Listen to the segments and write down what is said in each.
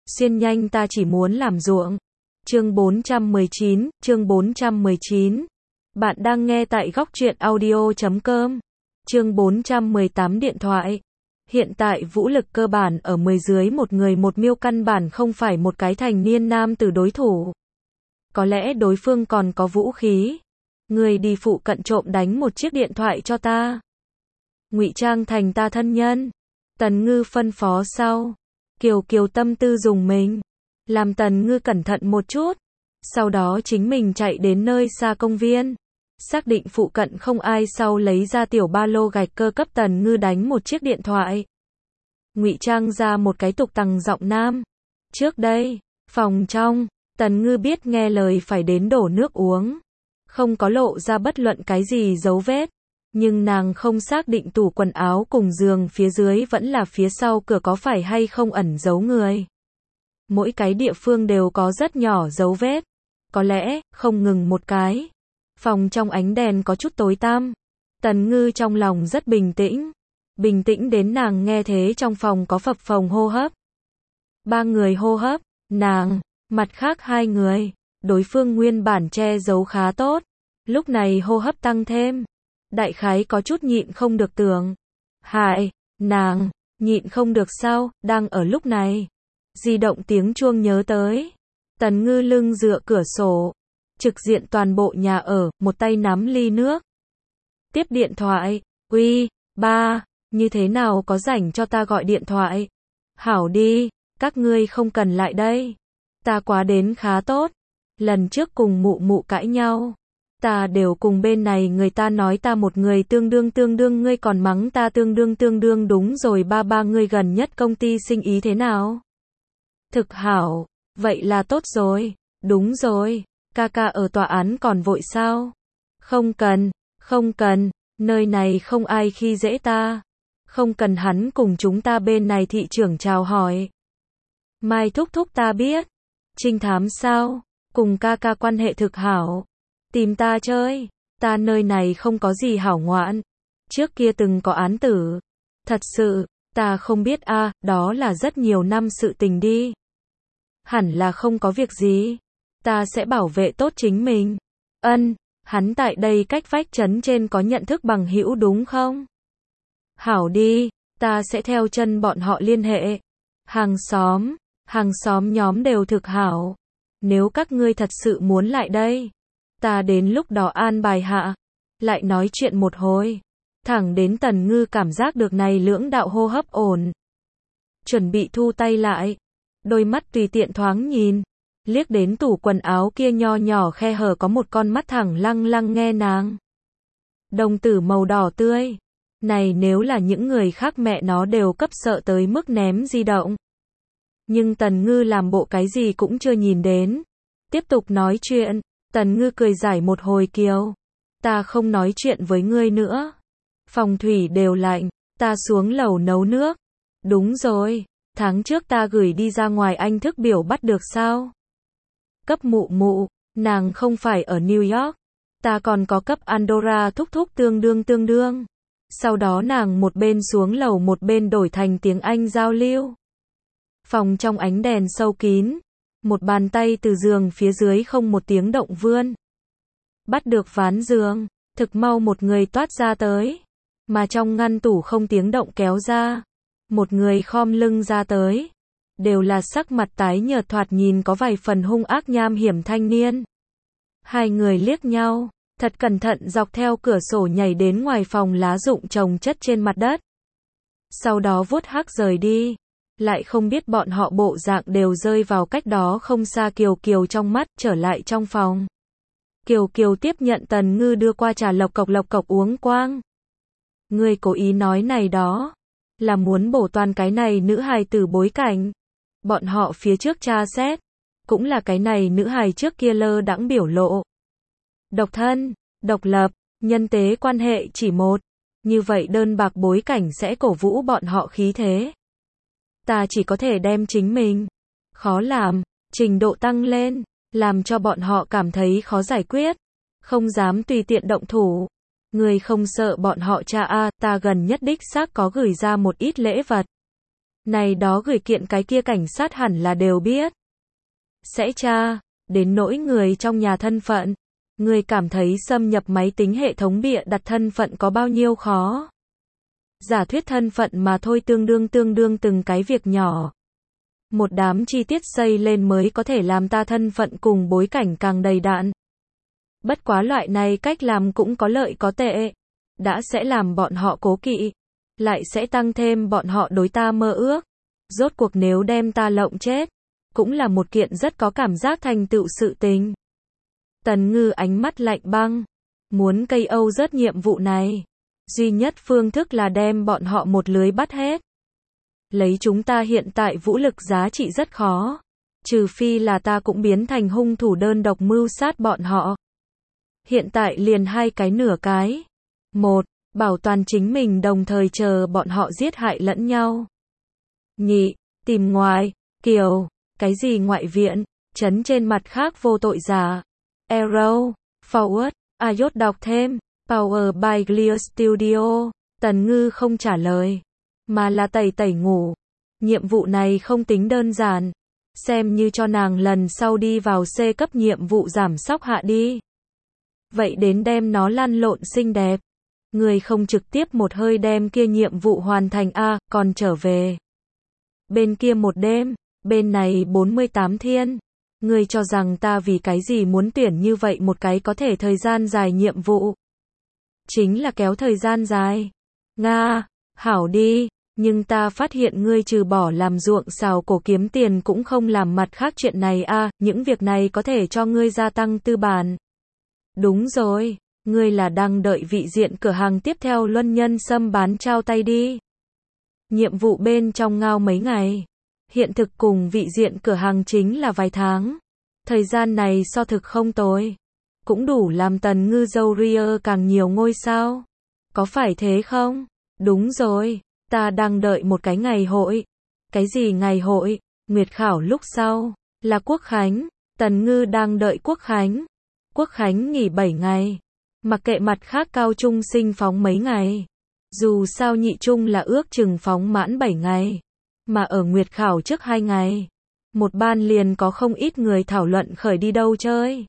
Xuyên nhanh ta chỉ muốn làm ruộng. Chương 419. Bạn đang nghe tại góc truyện audio.com. Chương 418 điện thoại. Hiện tại vũ lực cơ bản ở 10 dưới một người một miêu căn bản không phải một cái thành niên nam tử đối thủ. Có lẽ đối phương còn có vũ khí. Người đi phụ cận trộm đánh một chiếc điện thoại cho ta. Ngụy trang thành ta thân nhân. Tần Ngư phân phó sau. Kiều tâm tư dùng mình. Làm Tần Ngư cẩn thận một chút. Sau đó chính mình chạy đến nơi xa công viên. Xác định phụ cận không ai sau lấy ra tiểu ba lô gạch cơ cấp Tần Ngư đánh một chiếc điện thoại. Ngụy trang ra một cái tục tằng giọng nam. Trước đây, phòng trong, Tần Ngư biết nghe lời phải đến đổ nước uống. Không có lộ ra bất luận cái gì dấu vết. Nhưng nàng không xác định tủ quần áo cùng giường phía dưới vẫn là phía sau cửa có phải hay không ẩn giấu người. Mỗi cái địa phương đều có rất nhỏ dấu vết. Có lẽ, không ngừng một cái. Phòng trong ánh đèn có chút tối tăm. Tần Ngư trong lòng rất bình tĩnh. Bình tĩnh đến nàng nghe thế trong phòng có phập phồng hô hấp. 3 người hô hấp, nàng, mặt khác 2 người. Đối phương nguyên bản che giấu khá tốt. Lúc này hô hấp tăng thêm. Đại khái có chút nhịn không được tưởng. Hại, nàng, nhịn không được sao, đang ở lúc này. Di động tiếng chuông nhớ tới. Tần Ngư lưng dựa cửa sổ. Trực diện toàn bộ nhà ở, một tay nắm ly nước. Tiếp điện thoại, uy, ba, như thế nào có rảnh cho ta gọi điện thoại? Hảo đi, các ngươi không cần lại đây. Ta quá đến khá tốt. Lần trước cùng mụ mụ cãi nhau. Ta đều cùng bên này người ta nói ta một người tương đương ngươi còn mắng ta tương đương đúng rồi ba ngươi gần nhất công ty sinh ý thế nào? Thực hảo, vậy là tốt rồi, đúng rồi, ca ở tòa án còn vội sao? Không cần, nơi này không ai khi dễ ta. Không cần hắn cùng chúng ta bên này thị trưởng chào hỏi. Mai thúc ta biết. Trinh thám sao? Cùng ca quan hệ thực hảo. Tìm ta chơi, ta nơi này không có gì hảo ngoạn. Trước kia từng có án tử. Thật sự, ta không biết đó là rất nhiều năm sự tình đi. Hẳn là không có việc gì. Ta sẽ bảo vệ tốt chính mình. Hắn tại đây cách vách trấn trên có nhận thức bằng hữu đúng không? Hảo đi, ta sẽ theo chân bọn họ liên hệ. Hàng xóm nhóm đều thực hảo. Nếu các ngươi thật sự muốn lại đây. Ta đến lúc đó an bài hạ. Lại nói chuyện một hồi. Thẳng đến Tần Ngư cảm giác được này lưỡng đạo hô hấp ổn. Chuẩn bị thu tay lại. Đôi mắt tùy tiện thoáng nhìn. Liếc đến tủ quần áo kia nho nhỏ khe hở có một con mắt thẳng lăng nghe nàng. Đồng tử màu đỏ tươi. Này nếu là những người khác mẹ nó đều cấp sợ tới mức ném di động. Nhưng Tần Ngư làm bộ cái gì cũng chưa nhìn đến. Tiếp tục nói chuyện. Tần Ngư cười giải một hồi Kiều. Ta không nói chuyện với ngươi nữa. Phòng thủy đều lạnh. Ta xuống lầu nấu nước. Đúng rồi. Tháng trước ta gửi đi ra ngoài anh thức biểu bắt được sao? Cấp mụ. Nàng không phải ở New York. Ta còn có cấp Andorra thúc tương đương. Sau đó nàng một bên xuống lầu một bên đổi thành tiếng Anh giao lưu. Phòng trong ánh đèn sâu kín. Một bàn tay từ giường phía dưới không một tiếng động vươn. Bắt được ván giường. Thực mau một người toát ra tới. Mà trong ngăn tủ không tiếng động kéo ra. Một người khom lưng ra tới. Đều là sắc mặt tái nhợt thoạt nhìn có vài phần hung ác nham hiểm thanh niên. Hai người liếc nhau. Thật cẩn thận dọc theo cửa sổ nhảy đến ngoài phòng lá rụng chồng chất trên mặt đất. Sau đó vuốt hắc rời đi. Lại không biết bọn họ bộ dạng đều rơi vào cách đó không xa Kiều trong mắt, trở lại trong phòng. Kiều tiếp nhận Tần Ngư đưa qua trà lộc cộc uống quang. Ngươi cố ý nói này đó. Là muốn bổ toàn cái này nữ hài tử bối cảnh. Bọn họ phía trước tra xét. Cũng là cái này nữ hài trước kia lơ đãng biểu lộ. Độc thân, độc lập, nhân tế quan hệ chỉ một. Như vậy đơn bạc bối cảnh sẽ cổ vũ bọn họ khí thế. Ta chỉ có thể đem chính mình. Khó làm, trình độ tăng lên. Làm cho bọn họ cảm thấy khó giải quyết. Không dám tùy tiện động thủ. Người không sợ bọn họ tra ta gần nhất đích xác có gửi ra một ít lễ vật. Này đó gửi kiện cái kia cảnh sát hẳn là đều biết. Sẽ tra, đến nỗi người trong nhà thân phận. Người cảm thấy xâm nhập máy tính hệ thống bịa đặt thân phận có bao nhiêu khó. Giả thuyết thân phận mà thôi, tương đương từng cái việc nhỏ. Một đám chi tiết xây lên mới có thể làm ta thân phận cùng bối cảnh càng đầy đặn. Bất quá loại này cách làm cũng có lợi có tệ. Đã sẽ làm bọn họ cố kỵ. Lại sẽ tăng thêm bọn họ đối ta mơ ước. Rốt cuộc nếu đem ta lộng chết. Cũng là một kiện rất có cảm giác thành tựu sự tình. Tần Ngư ánh mắt lạnh băng. Muốn cây Âu rớt nhiệm vụ này. Duy nhất phương thức là đem bọn họ một lưới bắt hết. Lấy chúng ta hiện tại vũ lực giá trị rất khó. Trừ phi là ta cũng biến thành hung thủ đơn độc mưu sát bọn họ. Hiện tại liền hai cái nửa cái. Một, bảo toàn chính mình đồng thời chờ bọn họ giết hại lẫn nhau. Nhị, tìm ngoài, kiểu, cái gì ngoại viện, trấn trên mặt khác vô tội giả. Arrow, Forward, iOS đọc thêm, Power by Clear Studio. Tần Ngư không trả lời, mà là tẩy ngủ. Nhiệm vụ này không tính đơn giản. Xem như cho nàng lần sau đi vào C cấp nhiệm vụ giảm sóc hạ đi. Vậy đến đem nó lăn lộn xinh đẹp. Người không trực tiếp một hơi đem kia nhiệm vụ hoàn thành a, còn trở về. Bên kia một đêm, bên này 48 thiên. Người cho rằng ta vì cái gì muốn tuyển như vậy một cái có thể thời gian dài nhiệm vụ. Chính là kéo thời gian dài. Nga, hảo đi, nhưng ta phát hiện ngươi trừ bỏ làm ruộng xào cổ kiếm tiền cũng không làm mặt khác chuyện này a, những việc này có thể cho ngươi gia tăng tư bản. Đúng rồi, ngươi là đang đợi vị diện cửa hàng tiếp theo luân nhân sâm bán trao tay đi. Nhiệm vụ bên trong ngao mấy ngày. Hiện thực cùng vị diện cửa hàng chính là vài tháng. Thời gian này so thực không tồi. Cũng đủ làm Tần Ngư dâu ria càng nhiều ngôi sao. Có phải thế không? Đúng rồi, ta đang đợi một cái ngày hội. Cái gì ngày hội? Nguyệt khảo lúc sau, là Quốc Khánh. Tần Ngư đang đợi Quốc Khánh. Quốc Khánh nghỉ 7 ngày. Mặc kệ mặt khác cao trung sinh phóng mấy ngày. Dù sao nhị trung là ước chừng phóng mãn 7 ngày. Mà ở Nguyệt khảo trước 2 ngày. Một ban liền có không ít người thảo luận khởi đi đâu chơi.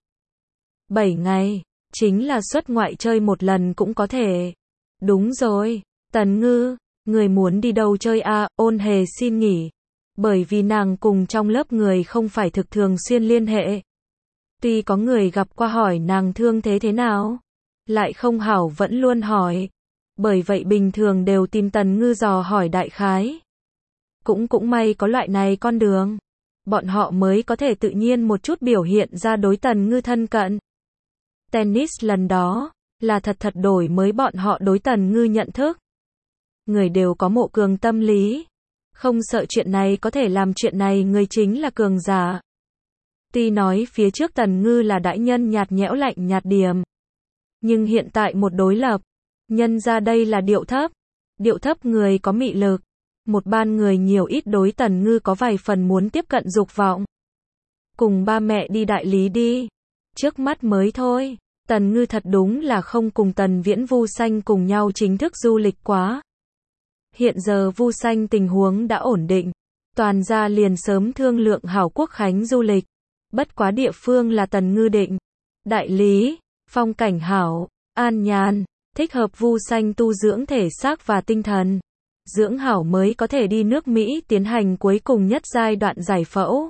7 ngày, chính là xuất ngoại chơi một lần cũng có thể. Đúng rồi, Tần Ngư, người muốn đi đâu chơi a? Ôn Hề xin nghỉ. Bởi vì nàng cùng trong lớp người không phải thực thường xuyên liên hệ. Tuy có người gặp qua hỏi nàng thương thế nào, lại không hảo vẫn luôn hỏi. Bởi vậy bình thường đều tìm Tần Ngư dò hỏi đại khái. Cũng may có loại này con đường. Bọn họ mới có thể tự nhiên một chút biểu hiện ra đối Tần Ngư thân cận. Tennis lần đó, là thật đổi mới bọn họ đối Tần Ngư nhận thức. Người đều có mộ cường tâm lý. Không sợ chuyện này có thể làm chuyện này người chính là cường giả. Tuy nói phía trước Tần Ngư là đại nhân nhạt nhẽo lạnh nhạt điềm. Nhưng hiện tại một đối lập. Nhân ra đây là điệu thấp. Điệu thấp người có mị lực. Một ban người nhiều ít đối Tần Ngư có vài phần muốn tiếp cận dục vọng. Cùng ba mẹ đi đại lý đi. Trước mắt mới thôi. Tần Ngư thật đúng là không cùng Tần Viễn Vu Xanh cùng nhau chính thức du lịch quá. Hiện giờ Vu Xanh tình huống đã ổn định. Toàn gia liền sớm thương lượng hảo Quốc Khánh du lịch. Bất quá địa phương là Tần Ngư định. Đại lý, phong cảnh hảo, an nhàn, thích hợp Vu Xanh tu dưỡng thể xác và tinh thần. Dưỡng hảo mới có thể đi nước Mỹ tiến hành cuối cùng nhất giai đoạn giải phẫu.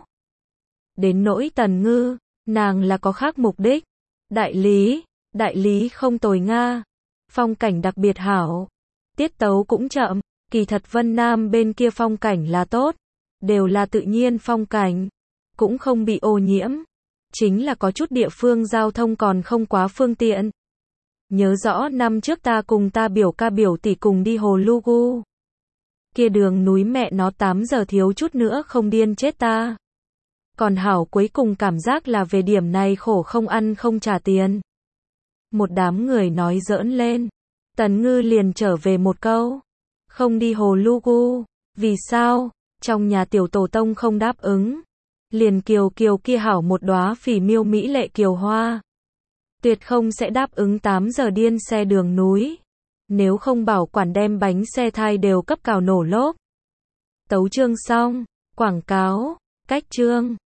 Đến nỗi Tần Ngư, nàng là có khác mục đích. Đại lý không tồi Nga. Phong cảnh đặc biệt hảo. Tiết tấu cũng chậm, kỳ thật Vân Nam bên kia phong cảnh là tốt. Đều là tự nhiên phong cảnh. Cũng không bị ô nhiễm. Chính là có chút địa phương giao thông còn không quá phương tiện. Nhớ rõ năm trước ta cùng ta biểu ca biểu tỷ cùng đi Hồ Lugu. Kia đường núi mẹ nó 8 giờ thiếu chút nữa không điên chết ta. Còn hảo cuối cùng cảm giác là về điểm này khổ không ăn không trả tiền. Một đám người nói giỡn lên. Tần Ngư liền trở về một câu. Không đi Hồ Lugu. Vì sao? Trong nhà tiểu tổ tông không đáp ứng. Liền kiều kia hảo một đóa phỉ miêu mỹ lệ kiều hoa. Tuyệt không sẽ đáp ứng 8 giờ điên xe đường núi. Nếu không bảo quản đem bánh xe thai đều cấp cào nổ lốp. Tấu chương xong. Quảng cáo. Cách chương.